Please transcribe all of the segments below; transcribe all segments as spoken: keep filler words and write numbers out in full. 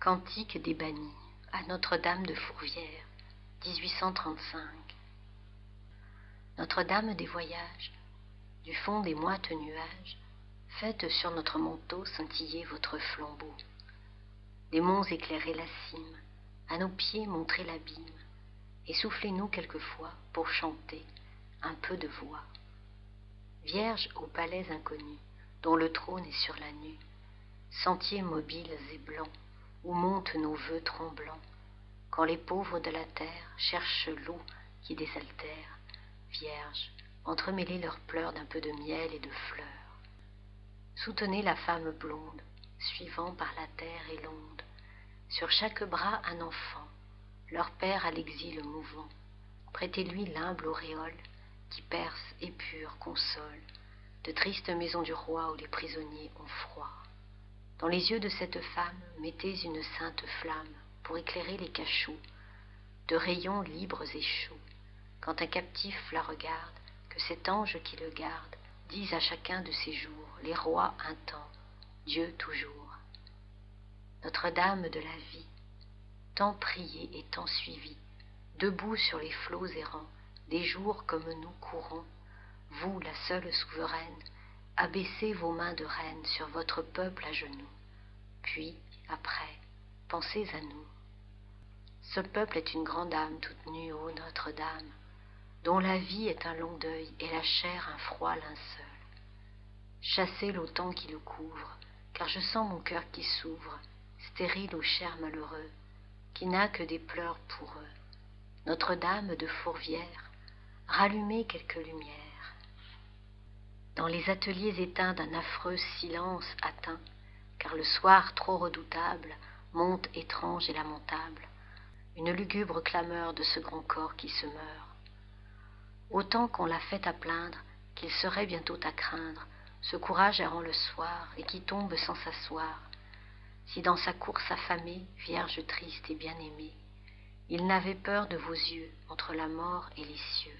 Cantique des bannis à Notre-Dame de Fourvière, dix-huit cent trente-cinq. Notre-Dame des voyages, du fond des moites nuages, faites sur notre manteau scintiller votre flambeau. Des monts éclairez la cime, à nos pieds montrez l'abîme, et soufflez-nous quelquefois pour chanter un peu de voix. Vierge aux palais inconnus, dont le trône est sur la nue, sentiers mobiles et blancs, où montent nos vœux tremblants, quand les pauvres de la terre cherchent l'eau qui désaltère. Vierge, entremêlez leurs pleurs d'un peu de miel et de fleurs. Soutenez la femme blonde, suivant par la terre et l'onde, sur chaque bras un enfant, leur père à l'exil mouvant. Prêtez-lui l'humble auréole qui perce et pure console de tristes maisons du roi où les prisonniers ont froid. Dans les yeux de cette femme, mettez une sainte flamme pour éclairer les cachots de rayons libres et chauds. Quand un captif la regarde, que cet ange qui le garde dise à chacun de ses jours, les rois un temps, Dieu toujours. Notre-Dame de la vie, tant priée et tant suivie, debout sur les flots errants, des jours comme nous courons, vous, la seule souveraine, abaissez vos mains de reine sur votre peuple à genoux. Puis, après, pensez à nous. Ce peuple est une grande âme toute nue, ô Notre-Dame, dont la vie est un long deuil et la chair un froid linceul. Chassez l'autan qui le couvre, car je sens mon cœur qui s'ouvre, stérile au cher malheureux, qui n'a que des pleurs pour eux. Notre-Dame de Fourvière, rallumez quelques lumières. Dans les ateliers éteints d'un affreux silence atteint, car le soir trop redoutable monte étrange et lamentable, une lugubre clameur de ce grand corps qui se meurt. Autant qu'on l'a fait à plaindre, qu'il serait bientôt à craindre, ce courage errant le soir et qui tombe sans s'asseoir, si dans sa course affamée, vierge triste et bien-aimée, il n'avait peur de vos yeux entre la mort et les cieux.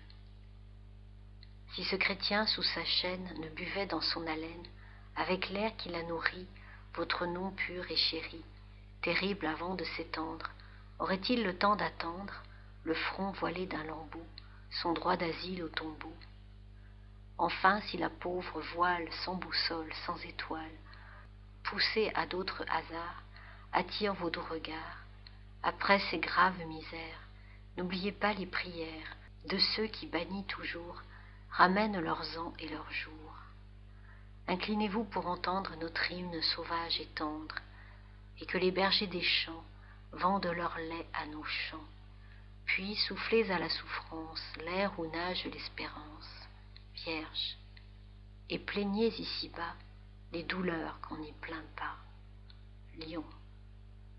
Si ce chrétien sous sa chaîne ne buvait dans son haleine, avec l'air qui la nourrit, votre nom pur et chéri, terrible avant de s'étendre, aurait-il le temps d'attendre, le front voilé d'un lambeau, son droit d'asile au tombeau? Enfin, si la pauvre voile sans boussole, sans étoile, poussée à d'autres hasards, attire vos doux regards, après ces graves misères, n'oubliez pas les prières de ceux qui, bannis toujours, ramènent leurs ans et leurs jours. Inclinez-vous pour entendre notre hymne sauvage et tendre, et que les bergers des champs vendent leur lait à nos champs. Puis soufflez à la souffrance l'air où nage l'espérance, Vierge, et plaignez ici-bas les douleurs qu'on n'y plaint pas. Lion.